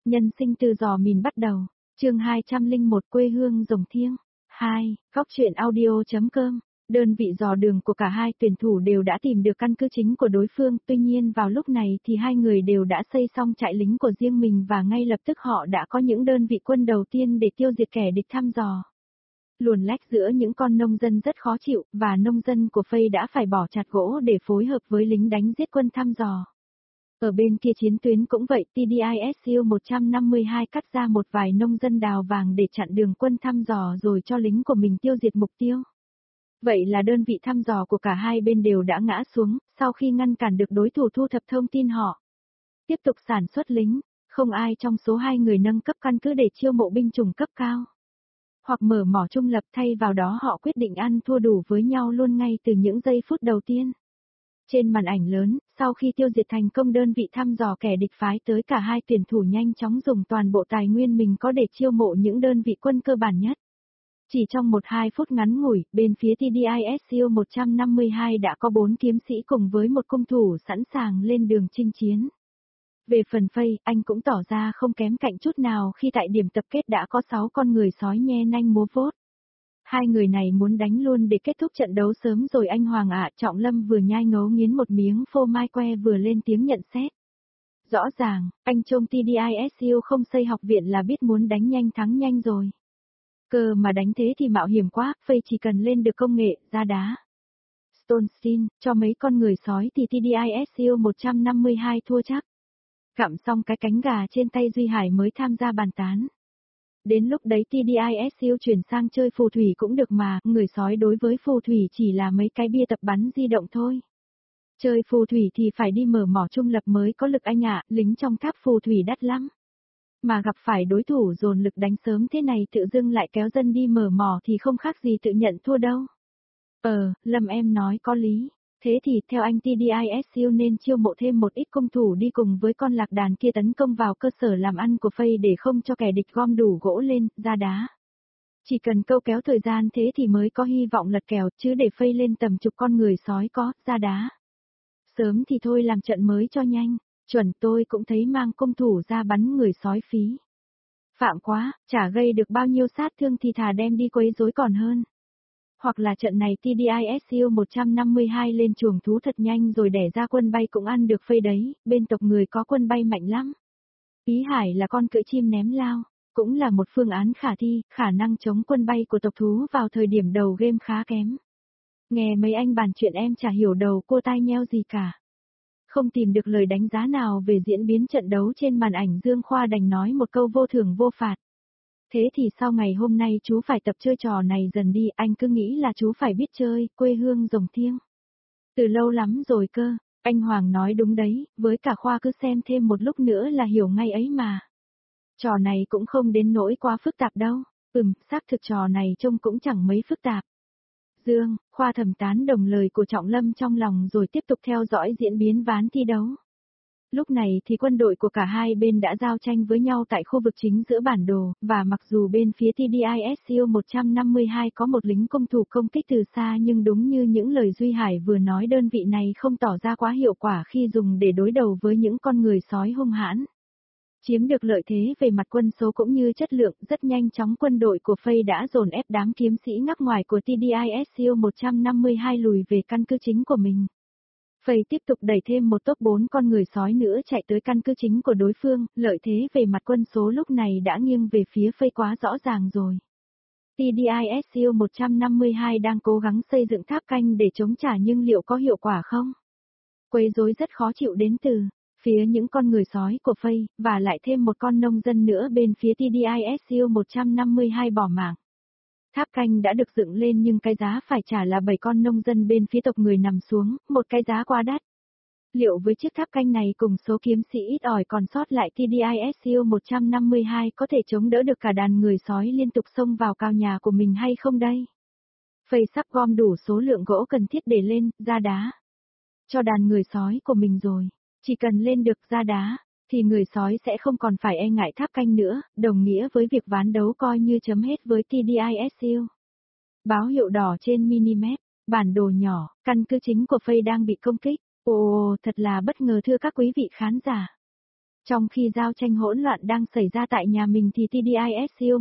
Nhân sinh từ Giò Mìn bắt đầu, chương 201 quê hương rồng thiêng. 2. Góc truyện audio.com. Đơn vị dò đường của cả hai tuyển thủ đều đã tìm được căn cứ chính của đối phương, tuy nhiên vào lúc này thì hai người đều đã xây xong trại lính của riêng mình và ngay lập tức họ đã có những đơn vị quân đầu tiên để tiêu diệt kẻ địch thăm dò. Luồn lách giữa những con nông dân rất khó chịu, và nông dân của Phây đã phải bỏ chặt gỗ để phối hợp với lính đánh giết quân thăm dò. Ở bên kia chiến tuyến cũng vậy, TDISU 152 cắt ra một vài nông dân đào vàng để chặn đường quân thăm dò rồi cho lính của mình tiêu diệt mục tiêu. Vậy là đơn vị thăm dò của cả hai bên đều đã ngã xuống, sau khi ngăn cản được đối thủ thu thập thông tin họ. Tiếp tục sản xuất lính, không ai trong số hai người nâng cấp căn cứ để chiêu mộ binh chủng cấp cao. Hoặc mở mỏ trung lập, thay vào đó họ quyết định ăn thua đủ với nhau luôn ngay từ những giây phút đầu tiên. Trên màn ảnh lớn, sau khi tiêu diệt thành công đơn vị thăm dò kẻ địch phái tới, cả hai tuyển thủ nhanh chóng dùng toàn bộ tài nguyên mình có để chiêu mộ những đơn vị quân cơ bản nhất. Chỉ trong 1-2 phút ngắn ngủi, bên phía TDISU 152 đã có 4 kiếm sĩ cùng với một cung thủ sẵn sàng lên đường chinh chiến. Về phần Phây, anh cũng tỏ ra không kém cạnh chút nào khi tại điểm tập kết đã có 6 con người sói nhe nanh múa vuốt. Hai người này muốn đánh luôn để kết thúc trận đấu sớm rồi anh Hoàng ạ. Trọng Lâm vừa nhai ngấu nghiến một miếng phô mai que vừa lên tiếng nhận xét. Rõ ràng, anh trông TDISU không xây học viện là biết muốn đánh nhanh thắng nhanh rồi. Cơ mà đánh thế thì mạo hiểm quá, Phây chỉ cần lên được công nghệ, ra đá. Stonestein, cho mấy con người sói thì TDISU 152 thua chắc. Gặm xong cái cánh gà trên tay Duy Hải mới tham gia bàn tán. Đến lúc đấy TDISU chuyển sang chơi phù thủy cũng được mà, người sói đối với phù thủy chỉ là mấy cái bia tập bắn di động thôi. Chơi phù thủy thì phải đi mở mỏ trung lập mới có lực anh ạ, lính trong tháp phù thủy đắt lắm. Mà gặp phải đối thủ dồn lực đánh sớm thế này tự dưng lại kéo dân đi mở mỏ thì không khác gì tự nhận thua đâu. Lâm em nói có lý. Thế thì theo anh TDISU nên chiêu mộ thêm một ít cung thủ đi cùng với con lạc đàn kia tấn công vào cơ sở làm ăn của Phây để không cho kẻ địch gom đủ gỗ lên, ra đá. Chỉ cần câu kéo thời gian thế thì mới có hy vọng lật kèo, chứ để Phây lên tầm chục con người sói có, ra đá. Sớm thì thôi làm trận mới cho nhanh, chuẩn tôi cũng thấy mang cung thủ ra bắn người sói phí. Phạm quá, chả gây được bao nhiêu sát thương thì thà đem đi quấy rối còn hơn. Hoặc là trận này TDISU 152 lên chuồng thú thật nhanh rồi đẻ ra quân bay cũng ăn được Phây đấy, bên tộc người có quân bay mạnh lắm. Ý Hải là con cưỡi chim ném lao, cũng là một phương án khả thi, khả năng chống quân bay của tộc thú vào thời điểm đầu game khá kém. Nghe mấy anh bàn chuyện em chả hiểu đầu cua tai nheo gì cả. Không tìm được lời đánh giá nào về diễn biến trận đấu trên màn ảnh, Dương Khoa đành nói một câu vô thưởng vô phạt. Thế thì sau ngày hôm nay chú phải tập chơi trò này dần đi, anh cứ nghĩ là chú phải biết chơi, quê hương rồng thiêng. Từ lâu lắm rồi cơ, anh Hoàng nói đúng đấy, với cả Khoa cứ xem thêm một lúc nữa là hiểu ngay ấy mà. Trò này cũng không đến nỗi quá phức tạp đâu, xác thực trò này trông cũng chẳng mấy phức tạp. Dương, Khoa thầm tán đồng lời của Trọng Lâm trong lòng rồi tiếp tục theo dõi diễn biến ván thi đấu. Lúc này thì quân đội của cả hai bên đã giao tranh với nhau tại khu vực chính giữa bản đồ, và mặc dù bên phía TDISU 152 có một lính cung thủ công kích từ xa nhưng đúng như những lời Duy Hải vừa nói, đơn vị này không tỏ ra quá hiệu quả khi dùng để đối đầu với những con người sói hung hãn. Chiếm được lợi thế về mặt quân số cũng như chất lượng, rất nhanh chóng quân đội của Phây đã dồn ép đám kiếm sĩ ngắc ngoài của TDISU 152 lùi về căn cứ chính của mình. Phây tiếp tục đẩy thêm một tốp 4 con người sói nữa chạy tới căn cứ chính của đối phương, lợi thế về mặt quân số lúc này đã nghiêng về phía Phây quá rõ ràng rồi. TDISU 152 đang cố gắng xây dựng tháp canh để chống trả nhưng liệu có hiệu quả không? Quấy rối rất khó chịu đến từ phía những con người sói của Phây, và lại thêm một con nông dân nữa bên phía TDISU 152 bỏ mạng. Tháp canh đã được dựng lên nhưng cái giá phải trả là 7 con nông dân bên phía tộc người nằm xuống, một cái giá quá đắt. Liệu với chiếc tháp canh này cùng số kiếm sĩ ít ỏi còn sót lại TDISU 152 có thể chống đỡ được cả đàn người sói liên tục xông vào cao nhà của mình hay không đây? Phây sắp gom đủ số lượng gỗ cần thiết để lên, ra đá. Cho đàn người sói của mình rồi, chỉ cần lên được ra đá, thì người sói sẽ không còn phải e ngại tháp canh nữa, đồng nghĩa với việc ván đấu coi như chấm hết với TDISU. Báo hiệu đỏ trên minimap, bản đồ nhỏ, căn cứ chính của Phây đang bị công kích. Ồ, thật là bất ngờ thưa các quý vị khán giả. Trong khi giao tranh hỗn loạn đang xảy ra tại nhà mình thì TDISU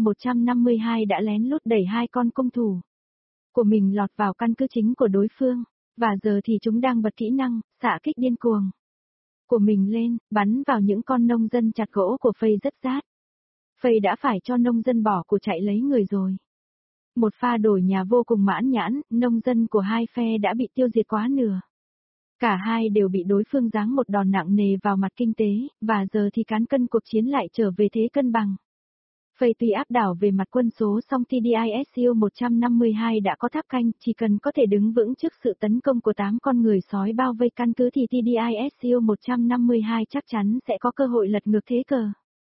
152 đã lén lút đẩy hai con cung thủ của mình lọt vào căn cứ chính của đối phương, và giờ thì chúng đang bật kỹ năng, xạ kích điên cuồng của mình lên, bắn vào những con nông dân chặt gỗ của Faye rất rát. Faye đã phải cho nông dân bỏ của chạy lấy người rồi. Một pha đổi nhà vô cùng mãn nhãn, nông dân của hai phe đã bị tiêu diệt quá nửa. Cả hai đều bị đối phương giáng một đòn nặng nề vào mặt kinh tế, và giờ thì cán cân cuộc chiến lại trở về thế cân bằng. Faye tuy áp đảo về mặt quân số song TDISU 152 đã có tháp canh, chỉ cần có thể đứng vững trước sự tấn công của 8 con người sói bao vây căn cứ thì TDISU 152 chắc chắn sẽ có cơ hội lật ngược thế cờ.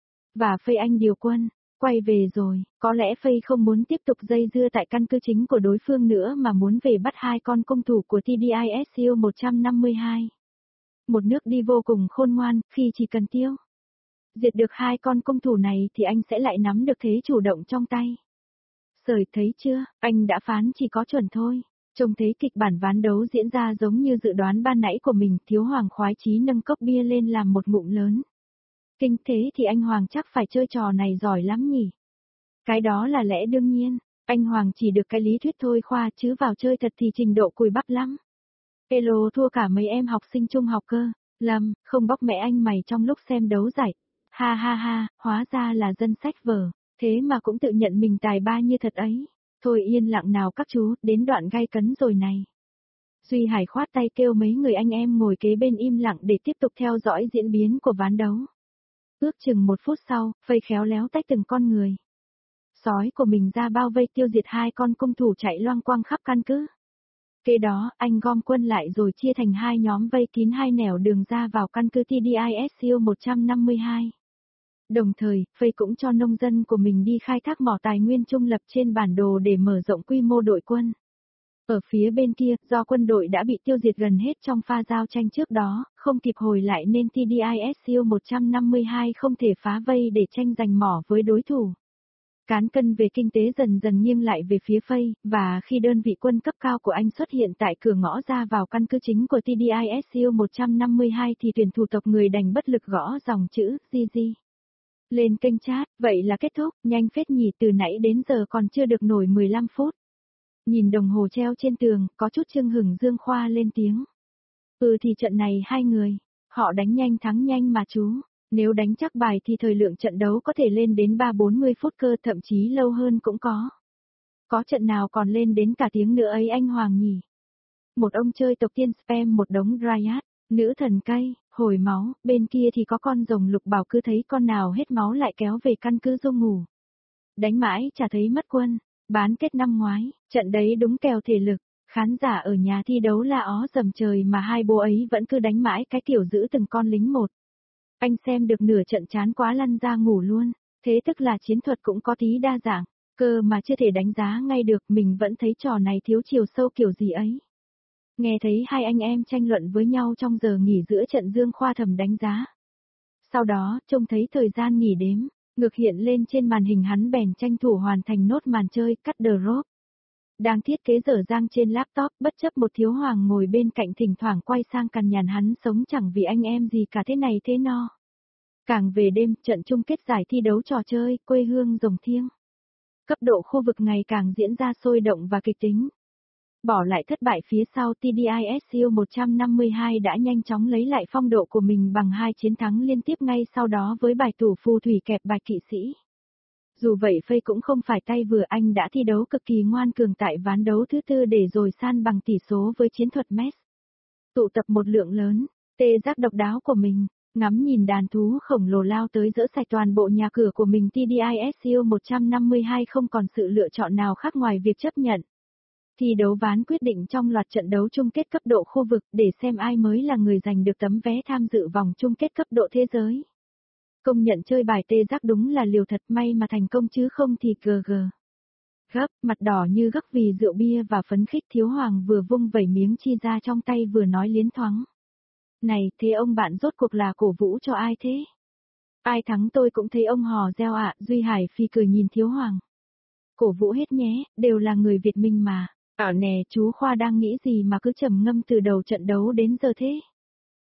Và Faye Anh điều quân, quay về rồi, có lẽ Faye không muốn tiếp tục dây dưa tại căn cứ chính của đối phương nữa mà muốn về bắt hai con cung thủ của TDISU 152. Một nước đi vô cùng khôn ngoan, khi chỉ cần tiêu diệt được hai con cung thủ này thì anh sẽ lại nắm được thế chủ động trong tay. Sởi thấy chưa, anh đã phán chỉ có chuẩn thôi. Trông thấy kịch bản ván đấu diễn ra giống như dự đoán ban nãy của mình, Thiếu Hoàng khoái chí nâng cốc bia lên làm một ngụm lớn. Kinh thế thì anh Hoàng chắc phải chơi trò này giỏi lắm nhỉ. Cái đó là lẽ đương nhiên, anh Hoàng chỉ được cái lý thuyết thôi khoa chứ vào chơi thật thì trình độ cùi bắp lắm. Elo thua cả mấy em học sinh trung học cơ, Lâm, không bóc mẹ anh mày trong lúc xem đấu giải. Ha ha ha, hóa ra là dân sách vở, thế mà cũng tự nhận mình tài ba như thật ấy. Thôi yên lặng nào các chú, đến đoạn gay cấn rồi này. Duy Hải khoát tay kêu mấy người anh em ngồi kế bên im lặng để tiếp tục theo dõi diễn biến của ván đấu. Ước chừng 1 phút sau, Faye khéo léo tách từng con người sói của mình ra bao vây tiêu diệt hai con cung thủ chạy loang quang khắp căn cứ. Kế đó, anh gom quân lại rồi chia thành hai nhóm vây kín hai nẻo đường ra vào căn cứ TDISU 152. Đồng thời, Faye cũng cho nông dân của mình đi khai thác mỏ tài nguyên trung lập trên bản đồ để mở rộng quy mô đội quân. Ở phía bên kia, do quân đội đã bị tiêu diệt gần hết trong pha giao tranh trước đó, không kịp hồi lại nên TDISU 152 không thể phá vây để tranh giành mỏ với đối thủ. Cán cân về kinh tế dần dần nghiêng lại về phía Faye, và khi đơn vị quân cấp cao của anh xuất hiện tại cửa ngõ ra vào căn cứ chính của TDISU 152 thì tuyển thủ tộc người đành bất lực gõ dòng chữ GG lên kênh chat, vậy là kết thúc, nhanh phết nhỉ, từ nãy đến giờ còn chưa được nổi 15 phút. Nhìn đồng hồ treo trên tường, có chút chưng hửng Dương Khoa lên tiếng. Thì trận này hai người, họ đánh nhanh thắng nhanh mà chú. Nếu đánh chắc bài thì thời lượng trận đấu có thể lên đến 3-40 phút cơ, thậm chí lâu hơn cũng có. Có trận nào còn lên đến cả tiếng nữa ấy anh Hoàng nhỉ? Một ông chơi tộc tiên spam một đống Dryad, nữ thần cây, hồi máu, bên kia thì có con rồng lục bảo cứ thấy con nào hết máu lại kéo về căn cứ dung ngủ. Đánh mãi chả thấy mất quân, bán kết năm ngoái, trận đấy đúng kèo thể lực, khán giả ở nhà thi đấu là ó dầm trời mà hai bố ấy vẫn cứ đánh mãi cái kiểu giữ từng con lính một. Anh xem được nửa trận chán quá lăn ra ngủ luôn, thế tức là chiến thuật cũng có tí đa dạng, cơ mà chưa thể đánh giá ngay được, mình vẫn thấy trò này thiếu chiều sâu kiểu gì ấy. Nghe thấy hai anh em tranh luận với nhau trong giờ nghỉ giữa trận, Dương Khoa thầm đánh giá. Sau đó, trông thấy thời gian nghỉ đếm, ngược hiện lên trên màn hình hắn bèn tranh thủ hoàn thành nốt màn chơi, cắt the rope. Đang thiết kế dở dang trên laptop, bất chấp một Thiếu Hoàng ngồi bên cạnh thỉnh thoảng quay sang cằn nhằn hắn sống chẳng vì anh em gì cả thế này thế no. Càng về đêm, trận chung kết giải thi đấu trò chơi, quê hương rồng thiêng. Cấp độ khu vực ngày càng diễn ra sôi động và kịch tính. Bỏ lại thất bại phía sau, TDISU 152 đã nhanh chóng lấy lại phong độ của mình bằng 2 chiến thắng liên tiếp ngay sau đó với bài thủ phù thủy kẹp bạch kỵ sĩ. Dù vậy Faye cũng không phải tay vừa, anh đã thi đấu cực kỳ ngoan cường tại ván đấu thứ tư để rồi san bằng tỷ số với chiến thuật Mesh. Tụ tập một lượng lớn, tê giác độc đáo của mình, ngắm nhìn đàn thú khổng lồ lao tới dỡ sạch toàn bộ nhà cửa của mình, TDISU 152 không còn sự lựa chọn nào khác ngoài việc chấp nhận. Thi đấu ván quyết định trong loạt trận đấu chung kết cấp độ khu vực để xem ai mới là người giành được tấm vé tham dự vòng chung kết cấp độ thế giới. Công nhận chơi bài tê giác đúng là liều thật, may mà thành công chứ không thì GG. Gấp, mặt đỏ như gấc vì rượu bia và phấn khích, Thiếu Hoàng vừa vung vẩy miếng chi ra trong tay vừa nói liến thoáng. Này, thế ông bạn rốt cuộc là cổ vũ cho ai thế? Ai thắng tôi cũng thấy ông hò reo ạ, Duy Hải phi cười nhìn Thiếu Hoàng. Cổ vũ hết nhé, đều là người Việt Minh mà. Nè, chú Khoa đang nghĩ gì mà cứ trầm ngâm từ đầu trận đấu đến giờ thế?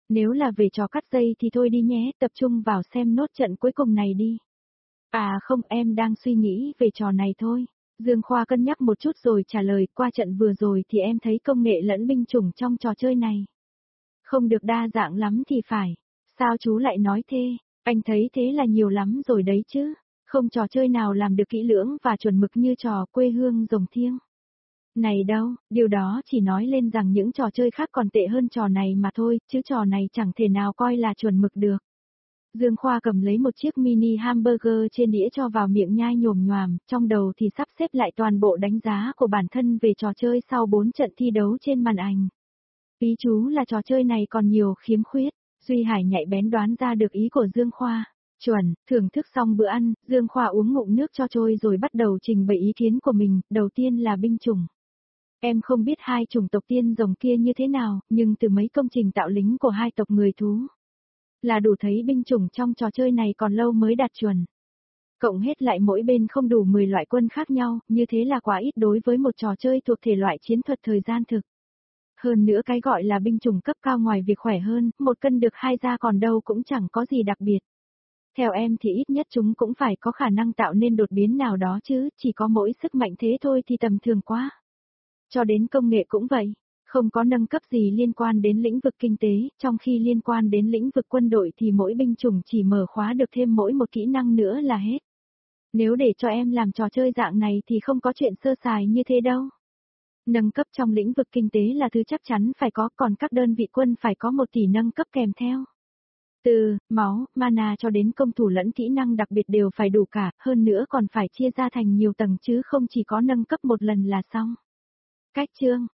Nếu là về trò cắt dây thì thôi đi nhé, tập trung vào xem nốt trận cuối cùng này đi. À không, em đang suy nghĩ về trò này thôi. Dương Khoa cân nhắc một chút rồi trả lời, qua trận vừa rồi thì em thấy công nghệ lẫn binh chủng trong trò chơi này không được đa dạng lắm thì phải. Sao chú lại nói thế? Anh thấy thế là nhiều lắm rồi đấy chứ. Không trò chơi nào làm được kỹ lưỡng và chuẩn mực như trò quê hương rồng thiêng. Này đâu, điều đó chỉ nói lên rằng những trò chơi khác còn tệ hơn trò này mà thôi, chứ trò này chẳng thể nào coi là chuẩn mực được. Dương Khoa cầm lấy một chiếc mini hamburger trên đĩa cho vào miệng nhai nhồm nhoàm, trong đầu thì sắp xếp lại toàn bộ đánh giá của bản thân về trò chơi sau 4 trận thi đấu trên màn ảnh. Ý chú là trò chơi này còn nhiều khiếm khuyết, Duy Hải nhạy bén đoán ra được ý của Dương Khoa. Chuẩn, thưởng thức xong bữa ăn, Dương Khoa uống ngụm nước cho trôi rồi bắt đầu trình bày ý kiến của mình, đầu tiên là binh chủng. Em không biết hai chủng tộc tiên rồng kia như thế nào, nhưng từ mấy công trình tạo lính của hai tộc người thú là đủ thấy binh chủng trong trò chơi này còn lâu mới đạt chuẩn. Cộng hết lại mỗi bên không đủ 10 loại quân khác nhau, như thế là quá ít đối với một trò chơi thuộc thể loại chiến thuật thời gian thực. Hơn nữa cái gọi là binh chủng cấp cao ngoài việc khỏe hơn, một cân được hai ra còn đâu cũng chẳng có gì đặc biệt. Theo em thì ít nhất chúng cũng phải có khả năng tạo nên đột biến nào đó chứ, chỉ có mỗi sức mạnh thế thôi thì tầm thường quá. Cho đến công nghệ cũng vậy, không có nâng cấp gì liên quan đến lĩnh vực kinh tế, trong khi liên quan đến lĩnh vực quân đội thì mỗi binh chủng chỉ mở khóa được thêm mỗi một kỹ năng nữa là hết. Nếu để cho em làm trò chơi dạng này thì không có chuyện sơ sài như thế đâu. Nâng cấp trong lĩnh vực kinh tế là thứ chắc chắn phải có, còn các đơn vị quân phải có 1 tỷ nâng cấp kèm theo. Từ máu, mana cho đến công thủ lẫn kỹ năng đặc biệt đều phải đủ cả, hơn nữa còn phải chia ra thành nhiều tầng chứ không chỉ có nâng cấp một lần là xong. Cách chương